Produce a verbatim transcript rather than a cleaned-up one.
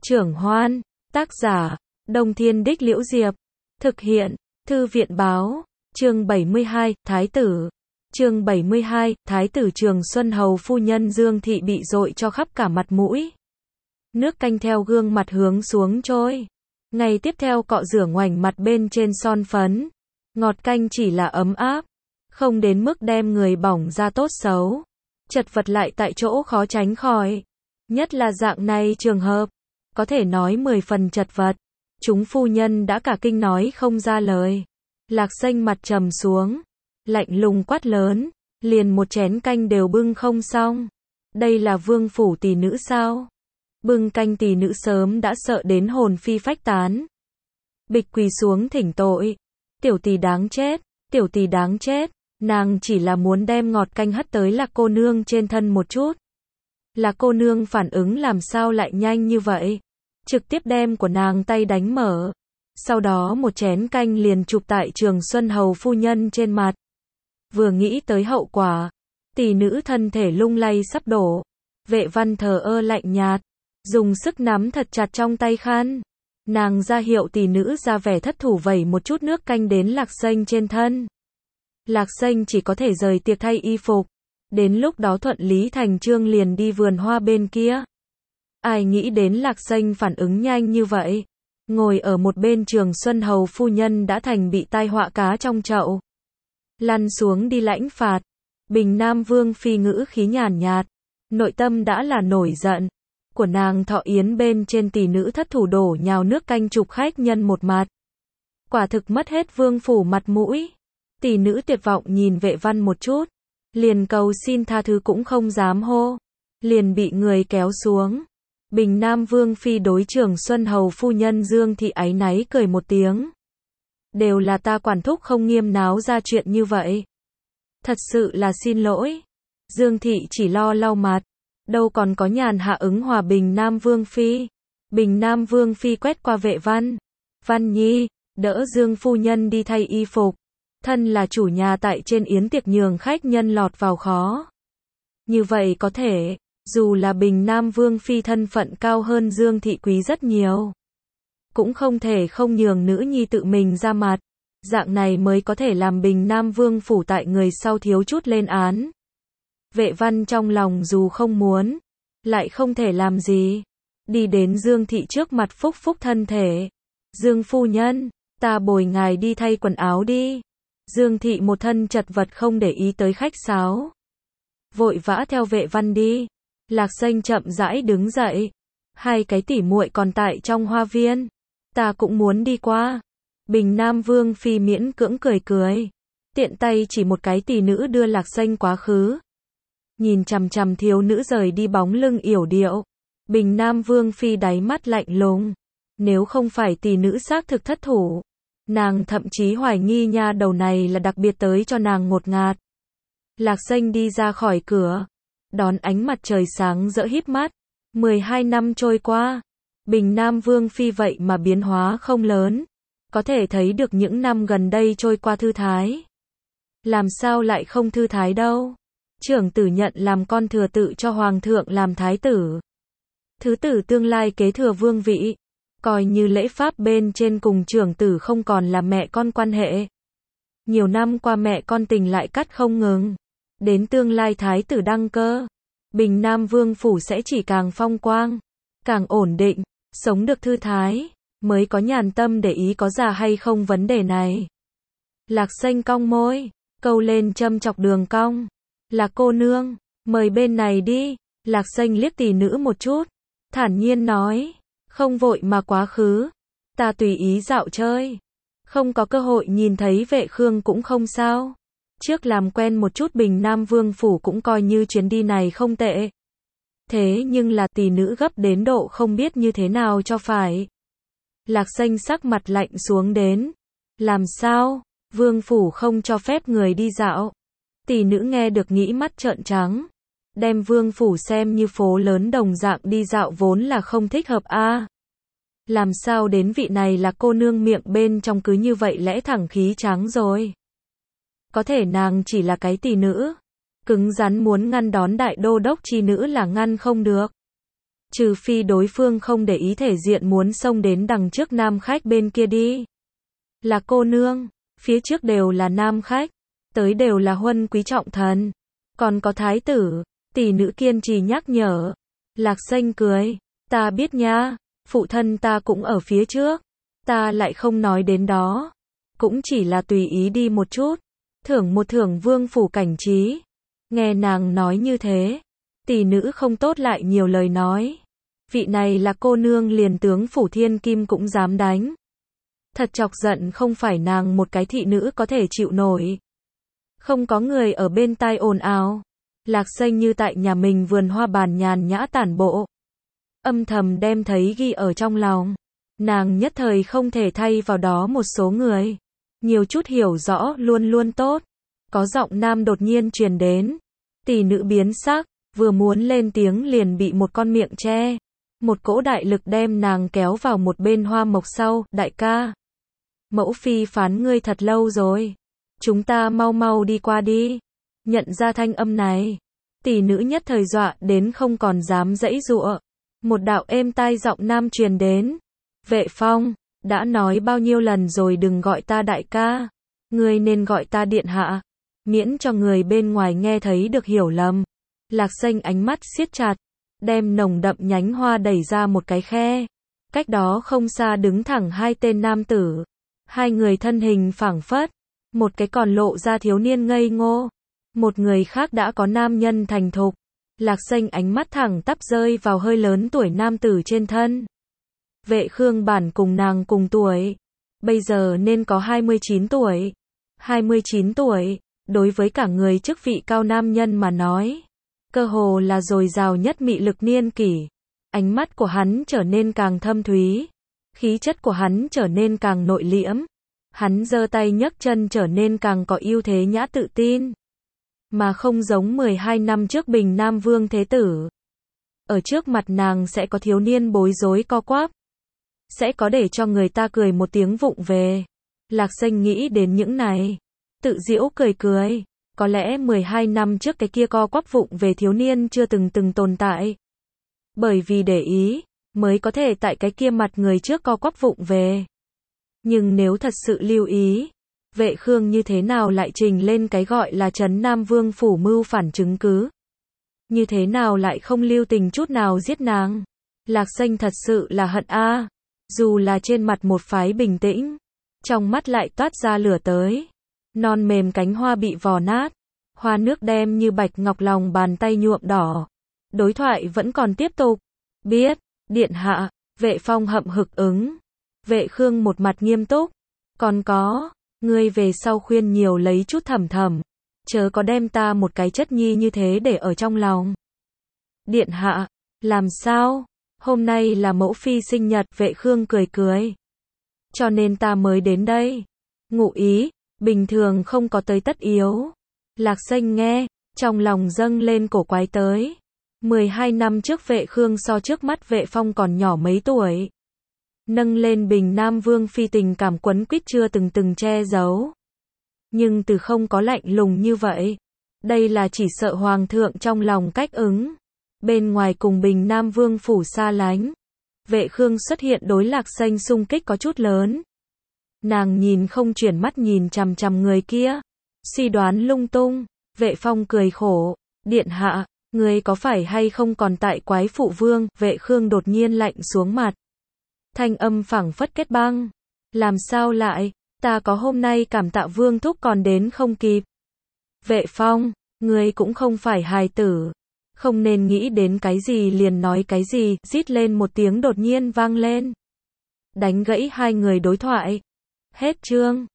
Trưởng Hoan, tác giả, Đông Thiên Đích Liễu Diệp, thực hiện, Thư viện Báo, chương bảy mươi hai, Thái tử. Chương bảy mươi hai, Thái tử Trường Xuân Hầu phu nhân Dương Thị bị dội cho khắp cả mặt mũi. Nước canh theo gương mặt hướng xuống trôi. Ngày tiếp theo cọ rửa ngoảnh mặt bên trên son phấn. Ngọt canh chỉ là ấm áp, không đến mức đem người bỏng ra tốt xấu. Chật vật lại tại chỗ khó tránh khỏi. Nhất là dạng này trường hợp, có thể nói mười phần chật vật. Chúng phu nhân đã cả kinh nói không ra lời. Lạc Xanh mặt trầm xuống, lạnh lùng quát lớn, liền một chén canh đều bưng không xong. Đây là vương phủ tỷ nữ sao? Bưng canh tỷ nữ sớm đã sợ đến hồn phi phách tán. Bịch quỳ xuống thỉnh tội. Tiểu tỷ đáng chết, tiểu tỷ đáng chết, nàng chỉ là muốn đem ngọt canh hất tới Lạc cô nương trên thân một chút. Lạc cô nương phản ứng làm sao lại nhanh như vậy? Trực tiếp đem của nàng tay đánh mở. Sau đó một chén canh liền chụp tại Trường Xuân Hầu phu nhân trên mặt. Vừa nghĩ tới hậu quả, tỷ nữ thân thể lung lay sắp đổ. Vệ Văn thờ ơ lạnh nhạt, dùng sức nắm thật chặt trong tay khăn. Nàng ra hiệu tỷ nữ ra vẻ thất thủ vẩy một chút nước canh đến Lạc Xanh trên thân. Lạc Xanh chỉ có thể rời tiệc thay y phục. Đến lúc đó thuận lý thành chương liền đi vườn hoa bên kia. Ai nghĩ đến Lạc Xanh phản ứng nhanh như vậy. Ngồi ở một bên Trường Xuân Hầu phu nhân đã thành bị tai họa cá trong chậu. Lăn xuống đi lãnh phạt. Bình Nam Vương phi ngữ khí nhàn nhạt. Nội tâm đã là nổi giận. Của nàng Thọ Yến bên trên tỷ nữ thất thủ đổ nhào nước canh chụp khách nhân một mặt. Quả thực mất hết vương phủ mặt mũi. Tỷ nữ tuyệt vọng nhìn Vệ Văn một chút. Liền cầu xin tha thứ cũng không dám hô. Liền bị người kéo xuống. Bình Nam Vương phi đối Trường Xuân Hầu phu nhân Dương Thị áy náy cười một tiếng. Đều là ta quản thúc không nghiêm náo ra chuyện như vậy. Thật sự là xin lỗi. Dương Thị chỉ lo lau mặt. Đâu còn có nhàn hạ ứng hòa Bình Nam Vương phi. Bình Nam Vương phi quét qua Vệ Văn. Văn Nhi, đỡ Dương phu nhân đi thay y phục. Thân là chủ nhà tại trên yến tiệc nhường khách nhân lọt vào khó. Như vậy có thể, dù là Bình Nam Vương phi thân phận cao hơn Dương Thị quý rất nhiều. Cũng không thể không nhường nữ nhi tự mình ra mặt. Dạng này mới có thể làm Bình Nam Vương phủ tại người sau thiếu chút lên án. Vệ Văn trong lòng dù không muốn, lại không thể làm gì. Đi đến Dương Thị trước mặt phúc phúc thân thể. Dương phu nhân, ta bồi ngài đi thay quần áo đi. Dương Thị một thân chật vật không để ý tới khách sáo. Vội vã theo Vệ Văn đi. Lạc Xanh chậm rãi đứng dậy. Hai cái tỉ muội còn tại trong hoa viên. Ta cũng muốn đi qua. Bình Nam Vương phi miễn cưỡng cười cười. Tiện tay chỉ một cái tỷ nữ đưa Lạc Xanh quá khứ. Nhìn chằm chằm thiếu nữ rời đi bóng lưng yểu điệu. Bình Nam Vương phi đáy mắt lạnh lùng. Nếu không phải tỷ nữ xác thực thất thủ, nàng thậm chí hoài nghi nha đầu này là đặc biệt tới cho nàng ngột ngạt. Lạc Xanh đi ra khỏi cửa. Đón ánh mặt trời sáng rỡ híp mắt. mười hai năm trôi qua. Bình Nam Vương phi vậy mà biến hóa không lớn. Có thể thấy được những năm gần đây trôi qua thư thái. Làm sao lại không thư thái đâu. Trưởng tử nhận làm con thừa tự cho hoàng thượng làm thái tử. Thứ tử tương lai kế thừa vương vị. Coi như lễ pháp bên trên cùng trưởng tử không còn là mẹ con quan hệ. Nhiều năm qua mẹ con tình lại cắt không ngừng. Đến tương lai thái tử đăng cơ. Bình Nam Vương phủ sẽ chỉ càng phong quang. Càng ổn định. Sống được thư thái. Mới có nhàn tâm để ý có già hay không vấn đề này. Lạc Xanh cong môi. Câu lên châm chọc đường cong. Lạc cô nương, mời bên này đi. Lạc Xanh liếc tỷ nữ một chút. Thản nhiên nói. Không vội mà quá khứ. Ta tùy ý dạo chơi. Không có cơ hội nhìn thấy Vệ Khương cũng không sao. Trước làm quen một chút Bình Nam Vương phủ cũng coi như chuyến đi này không tệ. Thế nhưng là tỷ nữ gấp đến độ không biết như thế nào cho phải. Lạc Xanh sắc mặt lạnh xuống đến. Làm sao? Vương phủ không cho phép người đi dạo. Tỷ nữ nghe được nghĩ mắt trợn trắng. Đem vương phủ xem như phố lớn đồng dạng đi dạo vốn là không thích hợp a. À, làm sao đến vị này là cô nương miệng bên trong cứ như vậy lẽ thẳng khí trắng rồi. Có thể nàng chỉ là cái tỷ nữ. Cứng rắn muốn ngăn đón đại đô đốc chi nữ là ngăn không được. Trừ phi đối phương không để ý thể diện muốn xông đến đằng trước nam khách bên kia đi. Là cô nương, phía trước đều là nam khách, tới đều là huân quý trọng thần, còn có thái tử, tỷ nữ kiên trì nhắc nhở. Lạc Xanh cười, ta biết nha, phụ thân ta cũng ở phía trước, ta lại không nói đến đó, cũng chỉ là tùy ý đi một chút, thưởng một thưởng vương phủ cảnh trí. Nghe nàng nói như thế, tỷ nữ không tốt lại nhiều lời nói. Vị này là cô nương liền tướng phủ thiên kim cũng dám đánh. Thật chọc giận không phải nàng một cái thị nữ có thể chịu nổi. Không có người ở bên tai ồn ào. Lạc Xanh như tại nhà mình vườn hoa bàn nhàn nhã tản bộ. Âm thầm đem thấy ghi ở trong lòng. Nàng nhất thời không thể thay vào đó một số người. Nhiều chút hiểu rõ luôn luôn tốt. Có giọng nam đột nhiên truyền đến. Tỷ nữ biến sắc, vừa muốn lên tiếng liền bị một con miệng che. Một cỗ đại lực đem nàng kéo vào một bên hoa mộc sau. Đại ca, mẫu phi phán ngươi thật lâu rồi. Chúng ta mau mau đi qua đi. Nhận ra thanh âm này, tỷ nữ nhất thời dọa đến không còn dám giãy giụa. Một đạo êm tai giọng nam truyền đến. Vệ Phong, đã nói bao nhiêu lần rồi đừng gọi ta đại ca. Ngươi nên gọi ta điện hạ. Miễn cho người bên ngoài nghe thấy được hiểu lầm. Lạc Xanh ánh mắt siết chặt, đem nồng đậm nhánh hoa đẩy ra một cái khe. Cách đó không xa đứng thẳng hai tên nam tử. Hai người thân hình phảng phất. Một cái còn lộ ra thiếu niên ngây ngô. Một người khác đã có nam nhân thành thục. Lạc Xanh ánh mắt thẳng tắp rơi vào hơi lớn tuổi nam tử trên thân. Vệ Khương bản cùng nàng cùng tuổi. Bây giờ nên có hai mươi chín tuổi. hai mươi chín tuổi, đối với cả người chức vị cao nam nhân mà nói. Cơ hồ là dồi dào nhất mị lực niên kỷ. Ánh mắt của hắn trở nên càng thâm thúy. Khí chất của hắn trở nên càng nội liễm. Hắn giơ tay nhấc chân trở nên càng có ưu thế nhã tự tin. Mà không giống mười hai năm trước Bình Nam Vương Thế Tử. Ở trước mặt nàng sẽ có thiếu niên bối rối co quắp. Sẽ có để cho người ta cười một tiếng vụng về. Lạc Xanh nghĩ đến những này. Tự giễu cười cười. Có lẽ mười hai năm trước cái kia co quắp vụng về thiếu niên chưa từng từng tồn tại. Bởi vì để ý, mới có thể tại cái kia mặt người trước co quắp vụng về. Nhưng nếu thật sự lưu ý, Vệ Khương như thế nào lại trình lên cái gọi là Trấn Nam Vương phủ mưu phản chứng cứ? Như thế nào lại không lưu tình chút nào giết nàng? Lạc Xanh thật sự là hận a. Dù là trên mặt một phái bình tĩnh, trong mắt lại toát ra lửa tới. Non mềm cánh hoa bị vò nát, hoa nước đem như bạch ngọc lòng bàn tay nhuộm đỏ. Đối thoại vẫn còn tiếp tục. Biết, điện hạ. Vệ Phong hậm hực ứng. Vệ Khương một mặt nghiêm túc. Còn có, ngươi về sau khuyên nhiều lấy chút thầm thầm. Chớ có đem ta một cái chất nhi như thế để ở trong lòng. Điện hạ, làm sao? Hôm nay là mẫu phi sinh nhật. Vệ Khương cười cười. Cho nên ta mới đến đây. Ngụ ý, bình thường không có tới tất yếu. Lạc Xanh nghe, trong lòng dâng lên cổ quái tới. mười hai năm trước Vệ Khương so trước mắt Vệ Phong còn nhỏ mấy tuổi. Nâng lên Bình Nam Vương phi tình cảm quấn quýt chưa từng từng che giấu. Nhưng từ không có lạnh lùng như vậy. Đây là chỉ sợ hoàng thượng trong lòng cách ứng. Bên ngoài cùng Bình Nam Vương phủ xa lánh. Vệ Khương xuất hiện đối Lạc Xanh xung kích có chút lớn. Nàng nhìn không chuyển mắt nhìn chằm chằm người kia. Suy đoán lung tung. Vệ Phong cười khổ. Điện hạ, người có phải hay không còn tại Quái Phụ Vương? Vệ Khương đột nhiên lạnh xuống mặt. Thanh âm phảng phất kết băng. Làm sao lại, ta có hôm nay cảm tạ Vương thúc còn đến không kịp. Vệ Phong, người cũng không phải hài tử. Không nên nghĩ đến cái gì liền nói cái gì. Rít lên một tiếng đột nhiên vang lên. Đánh gãy hai người đối thoại. Hết chương.